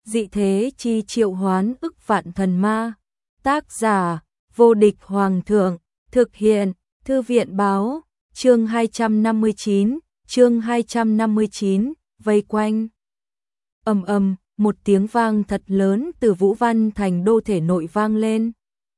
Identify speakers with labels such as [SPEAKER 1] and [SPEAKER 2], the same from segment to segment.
[SPEAKER 1] Dị thế chi triệu hoán ức vạn thần ma. Tác giả: Vô địch hoàng thượng. Thực hiện: Thư viện báo. Chương 259, vây quanh. Ầm ầm, một tiếng vang thật lớn từ Vũ Văn Thành Đô thể nội vang lên.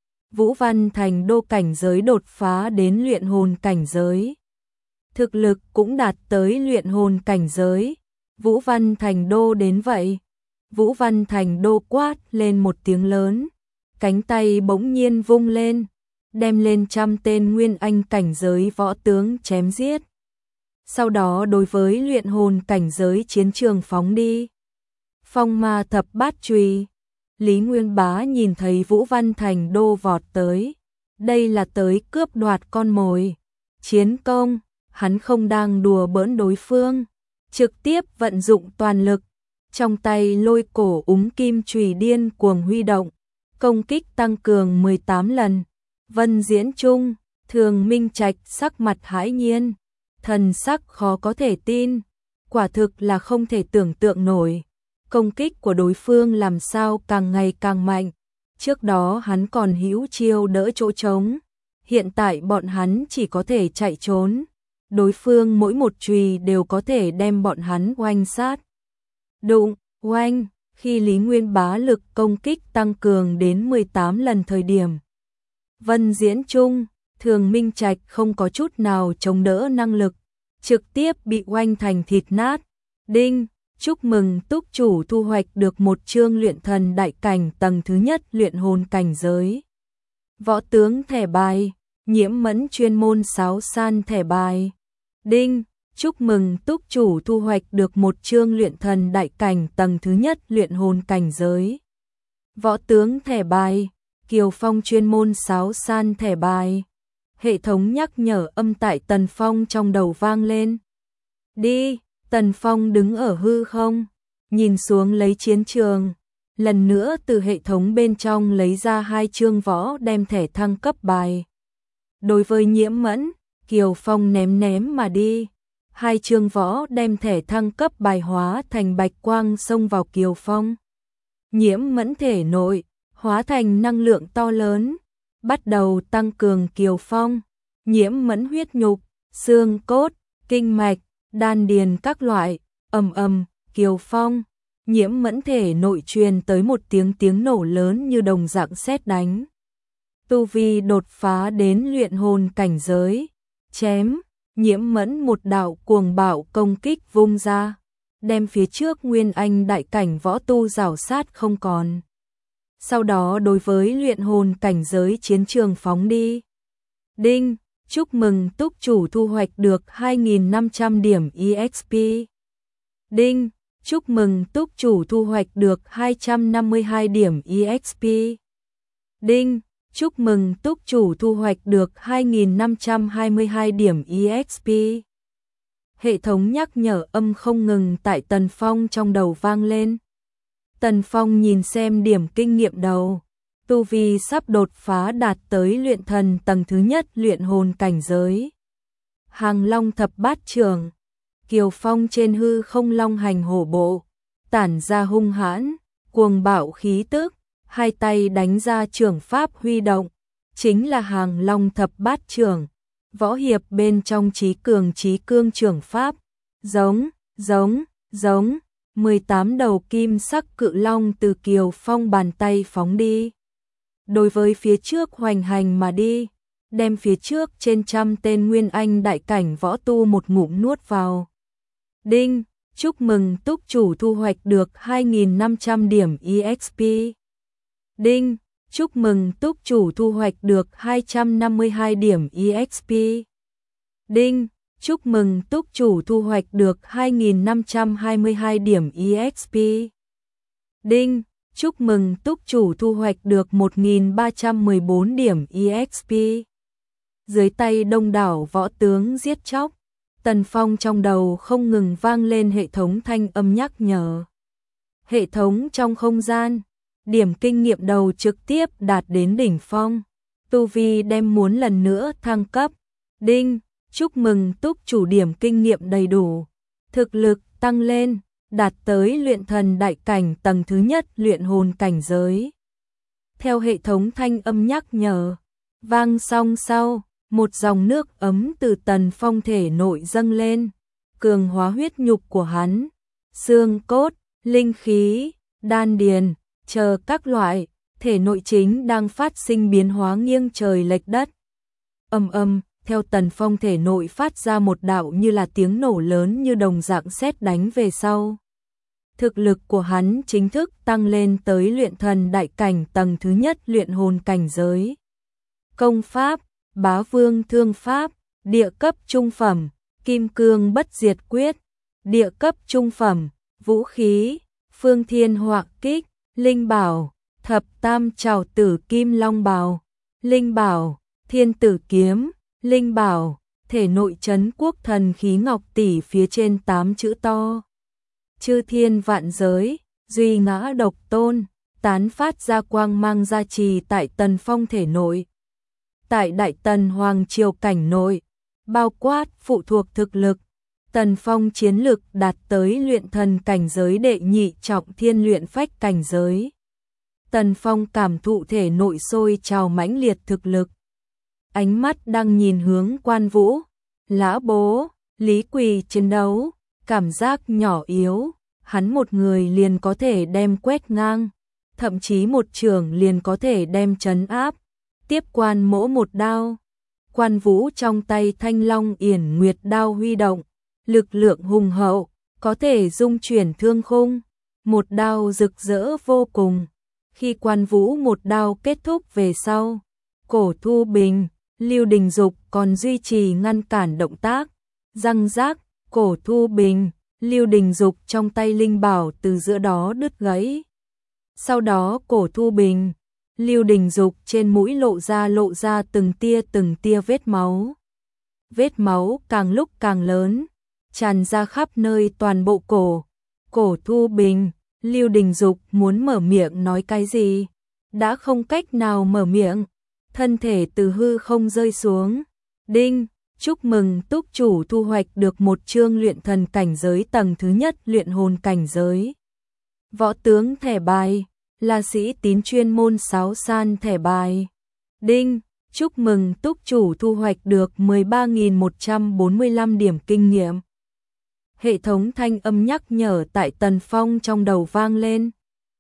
[SPEAKER 1] Vũ Văn Thành Đô cảnh giới đột phá đến luyện hồn cảnh giới. Thực lực cũng đạt tới luyện hồn cảnh giới. Vũ Văn Thành Đô đến vậy. Vũ Văn Thành Đô quát lên một tiếng lớn, cánh tay bỗng nhiên vung lên, đem lên 100 tên nguyên anh cảnh giới võ tướng chém giết. Sau đó đối với luyện hồn cảnh giới chiến trường phóng đi. Phong ma thập bát chùy. Lý Nguyên Bá nhìn thấy Vũ Văn Thành Đô vọt tới, đây là tới cướp đoạt con mồi. Chiến công, hắn không đang đùa bỡn đối phương, trực tiếp vận dụng toàn lực, trong tay lôi cổ úng kim chùy điên cuồng huy động, công kích tăng cường 18 lần. Vân Diễn Trung, Thường Minh Trạch sắc mặt hãi nhiên, thần sắc khó có thể tin, quả thực là không thể tưởng tượng nổi. Công kích của đối phương làm sao càng ngày càng mạnh, trước đó hắn còn hữu chiêu đỡ chỗ trống, hiện tại bọn hắn chỉ có thể chạy trốn, đối phương mỗi một chùy đều có thể đem bọn hắn oanh sát. Đụng, oanh, khi Lý Nguyên Bá lực công kích tăng cường đến 18 lần thời điểm. Vân Diễn Trung, Thường Minh Trạch không có chút nào chống đỡ năng lực, trực tiếp bị oanh thành thịt nát. Đinh, chúc mừng túc chủ thu hoạch được một chương luyện thần đại cảnh tầng thứ nhất luyện hồn cảnh giới. Võ tướng thẻ bài, Nhiễm Mẫn chuyên môn sáo san thẻ bài. Đinh, chúc mừng túc chủ thu hoạch được một chương luyện thần đại cảnh tầng thứ nhất luyện hồn cảnh giới. Võ tướng thẻ bài, Kiều Phong chuyên môn sáo san thẻ bài. Hệ thống nhắc nhở âm tại Tần Phong trong đầu vang lên. Đi, Tần Phong đứng ở hư không, nhìn xuống lấy chiến trường, lần nữa từ hệ thống bên trong lấy ra 2 chương võ đem thẻ thăng cấp bài. Đối với Nhiễm Mẫn, Kiều Phong ném mà đi. 2 chương võ đem thẻ thăng cấp bài hóa thành bạch quang xông vào Kiều Phong. Nhiễm Mẫn thể nội, hóa thành năng lượng to lớn, bắt đầu tăng cường Kiều Phong. Nhiễm Mẫn huyết nhục, xương cốt, kinh mạch, đan điền các loại, ầm ầm, Kiều Phong. Nhiễm Mẫn thể nội truyền tới một tiếng nổ lớn như đồng dạng sét đánh. Tu vi đột phá đến luyện hồn cảnh giới, chém. Nhiễm Mẫn một đạo cuồng bạo công kích vung ra, đem phía trước nguyên anh đại cảnh võ tu rào sát không còn. Sau đó đối với luyện hồn cảnh giới chiến trường phóng đi. Đinh, chúc mừng túc chủ thu hoạch được 2.500 điểm EXP. Đinh, chúc mừng túc chủ thu hoạch được 252 điểm EXP. Đinh, chúc mừng túc chủ thu hoạch được 2.522 điểm EXP. Hệ thống nhắc nhở âm không ngừng tại Tần Phong trong đầu vang lên. Tần Phong nhìn xem điểm kinh nghiệm đầu, tu vi sắp đột phá đạt tới luyện thần tầng thứ nhất luyện hồn cảnh giới. Hàng Long thập bát trường, Kiều Phong trên hư không long hành hổ bộ, tản ra hung hãn, cuồng bạo khí tức. 2 tay đánh ra trường pháp huy động, chính là Hàng Long thập bát trường, võ hiệp bên trong trí cương trường pháp. Giống, 18 đầu kim sắc cự long từ Kiều Phong bàn tay phóng đi. Đối với phía trước hoành hành mà đi, đem phía trước trên 100 tên nguyên anh đại cảnh võ tu một ngụm nuốt vào. Đinh, chúc mừng túc chủ thu hoạch được 2.500 điểm EXP. Đinh, chúc mừng túc chủ thu hoạch được 252 điểm EXP. Đinh, chúc mừng túc chủ thu hoạch được 2.522 điểm EXP. Đinh, chúc mừng túc chủ thu hoạch được 1.314 điểm EXP. Dưới tay đông đảo võ tướng giết chóc, Tần Phong trong đầu không ngừng vang lên hệ thống thanh âm nhắc nhở. Hệ thống trong không gian, điểm kinh nghiệm đầu trực tiếp đạt đến đỉnh phong, tu vi đem muốn lần nữa thăng cấp. Đinh, chúc mừng túc chủ điểm kinh nghiệm đầy đủ, thực lực tăng lên, đạt tới luyện thần đại cảnh tầng thứ nhất luyện hồn cảnh giới. Theo hệ thống thanh âm nhắc nhở, vang xong sau, một dòng nước ấm từ Tần Phong thể nội dâng lên, cường hóa huyết nhục của hắn, xương cốt, linh khí, đan điền, chờ các loại, thể nội chính đang phát sinh biến hóa nghiêng trời lệch đất. Theo Tần Phong thể nội phát ra một đạo như là tiếng nổ lớn như đồng dạng sét đánh về sau. Thực lực của hắn chính thức tăng lên tới luyện thần đại cảnh tầng thứ nhất luyện hồn cảnh giới. Công pháp, Bá Vương Thương Pháp, địa cấp trung phẩm, Kim Cương Bất Diệt Quyết, địa cấp trung phẩm, vũ khí, Phương Thiên Họa Kích, linh bảo, Thập Tam Trảo Tử Kim Long Bào, linh bảo, Thiên Tử Kiếm, linh bảo, thể nội trấn quốc thần khí ngọc tỷ phía trên 8 chữ to. Chư thiên vạn giới, duy ngã độc tôn, tán phát ra quang mang gia trì tại Tần Phong thể nội. Tại Đại Tần Hoàng Triều cảnh nội, bao quát phụ thuộc thực lực, Tần Phong chiến lực đạt tới luyện thần cảnh giới đệ nhị trọng thiên luyện phách cảnh giới. Tần Phong cảm thụ thể nội sôi trào mãnh liệt thực lực. Ánh mắt đang nhìn hướng Quan Vũ, Lã Bố, Lý Quỳ chiến đấu, cảm giác nhỏ yếu, hắn một người liền có thể đem quét ngang, thậm chí một chưởng liền có thể đem trấn áp, tiếp Quan Mỗ một đao. Quan Vũ trong tay Thanh Long Yển Nguyệt đao huy động, lực lượng hùng hậu, có thể dung chuyển thương khung, một đao rực rỡ vô cùng. Khi Quan Vũ một đao kết thúc về sau, Cổ Thu Bình, Lưu Đình Dục còn duy trì ngăn cản động tác, răng rác, Cổ Thu Bình, Lưu Đình Dục trong tay linh bảo từ giữa đó đứt gãy. Sau đó Cổ Thu Bình, Lưu Đình Dục trên mũi lộ ra từng tia vết máu. Vết máu càng lúc càng lớn, tràn ra khắp nơi toàn bộ cổ. Cổ Thu Bình, Lưu Đình Dục muốn mở miệng nói cái gì, đã không cách nào mở miệng, thân thể từ hư không rơi xuống. Đinh, chúc mừng túc chủ thu hoạch được một chương luyện thần cảnh giới tầng thứ nhất luyện hồn cảnh giới. Võ tướng thẻ bài, là sĩ tín chuyên môn sáo san thẻ bài. Đinh, chúc mừng túc chủ thu hoạch được 13.145 điểm kinh nghiệm. Hệ thống thanh âm nhắc nhở tại Tần Phong trong đầu vang lên.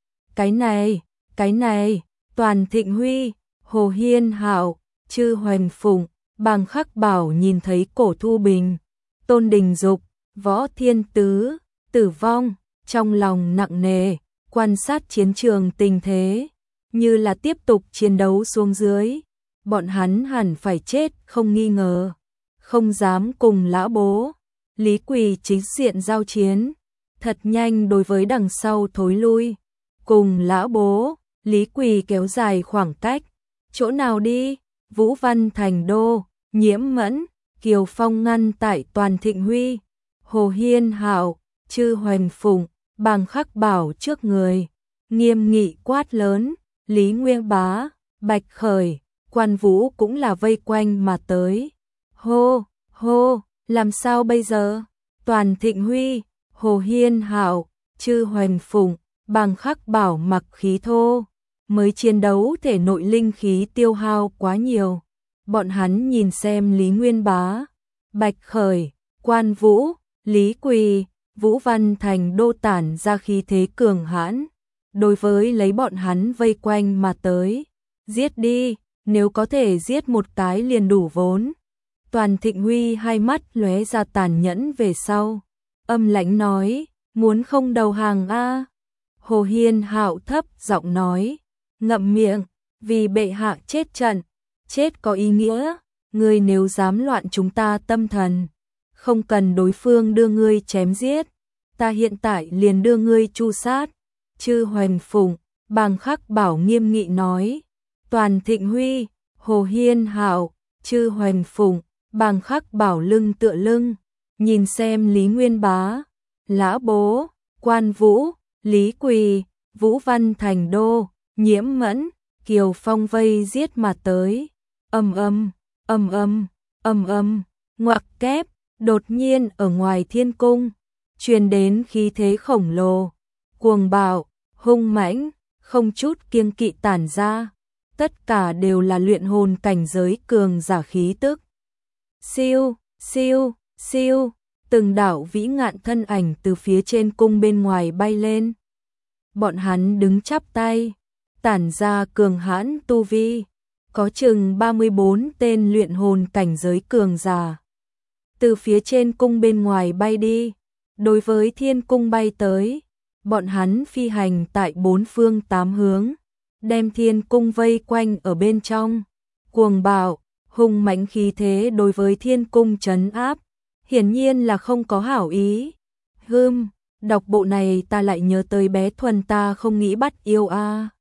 [SPEAKER 1] Cái này, Toàn Thịnh Huy, Hồ Hiên Hạo, Chư Hoành Phụng, Bàng Khắc Bảo nhìn thấy Cổ Thu Bình, Tôn Đình Dục, Võ Thiên Tứ, tử vong, trong lòng nặng nề, quan sát chiến trường tình thế, như là tiếp tục chiến đấu xuống dưới, bọn hắn hẳn phải chết không nghi ngờ, không dám cùng Lã Bố, Lý Quỳ chính diện giao chiến, thật nhanh đối với đằng sau thối lui, cùng Lã Bố, Lý Quỳ kéo dài khoảng cách, chỗ nào đi, Vũ Văn Thành Đô, Nhiễm Mẫn, Kiều Phong ngăn tại Toàn Thịnh Huy, Hồ Hiên Hạo, Chư Hoành Phụng, Bàng Khắc Bảo trước người, nghiêm nghị quát lớn, Lý Nguyên Bá, Bạch Khởi, Quan Vũ cũng là vây quanh mà tới. Hô, làm sao bây giờ? Toàn Thịnh Huy, Hồ Hiên Hạo, Chư Hoành Phụng, Bàng Khắc Bảo mặc khí thô, mới chiến đấu thể nội linh khí tiêu hao quá nhiều. Bọn hắn nhìn xem Lý Nguyên Bá, Bạch Khởi, Quan Vũ, Lý Quỳ, Vũ Văn Thành Đô tản ra khí thế cường hãn, đối với lấy bọn hắn vây quanh mà tới. Giết đi, nếu có thể giết một cái liền đủ vốn. Toàn Thịnh Huy hai mắt lóe ra tàn nhẫn về sau, âm lãnh nói, muốn không đầu hàng a? Hồ Hiên Hạo thấp giọng nói, ngậm miệng, vì bệ hạ chết trận, chết có ý nghĩa, ngươi nếu dám loạn chúng ta tâm thần, không cần đối phương đưa ngươi chém giết, ta hiện tại liền đưa ngươi tru sát. Chư Hoành Phụng, Bàng Khắc Bảo nghiêm nghị nói. Toàn Thịnh Huy, Hồ Hiên Hạo, Chư Hoành Phụng, Bàng Khắc Bảo lưng tựa lưng, nhìn xem Lý Nguyên Bá, Lã Bố, Quan Vũ, Lý Quỳ, Vũ Văn Thành Đô, Nhiễm Mẫn, Kiều Phong vây giết mà tới. Ngoặc kép, đột nhiên ở ngoài thiên cung, truyền đến khí thế khổng lồ, cuồng bạo, hung mãnh, không chút kiêng kỵ tản ra, tất cả đều là luyện hồn cảnh giới cường giả khí tức. Siêu, siêu, siêu, từng đạo vĩ ngạn thân ảnh từ phía trên cung bên ngoài bay lên. Bọn hắn đứng chắp tay, tản ra cường hãn tu vi, có chừng 34 tên luyện hồn cảnh giới cường giả. Từ phía trên cung bên ngoài bay đi, đối với thiên cung bay tới, bọn hắn phi hành tại bốn phương tám hướng, đem thiên cung vây quanh ở bên trong, cuồng bạo, hung mãnh khí thế đối với thiên cung trấn áp, hiển nhiên là không có hảo ý. Đọc bộ này ta lại nhớ tới bé Thuần ta không nghĩ bắt yêu a.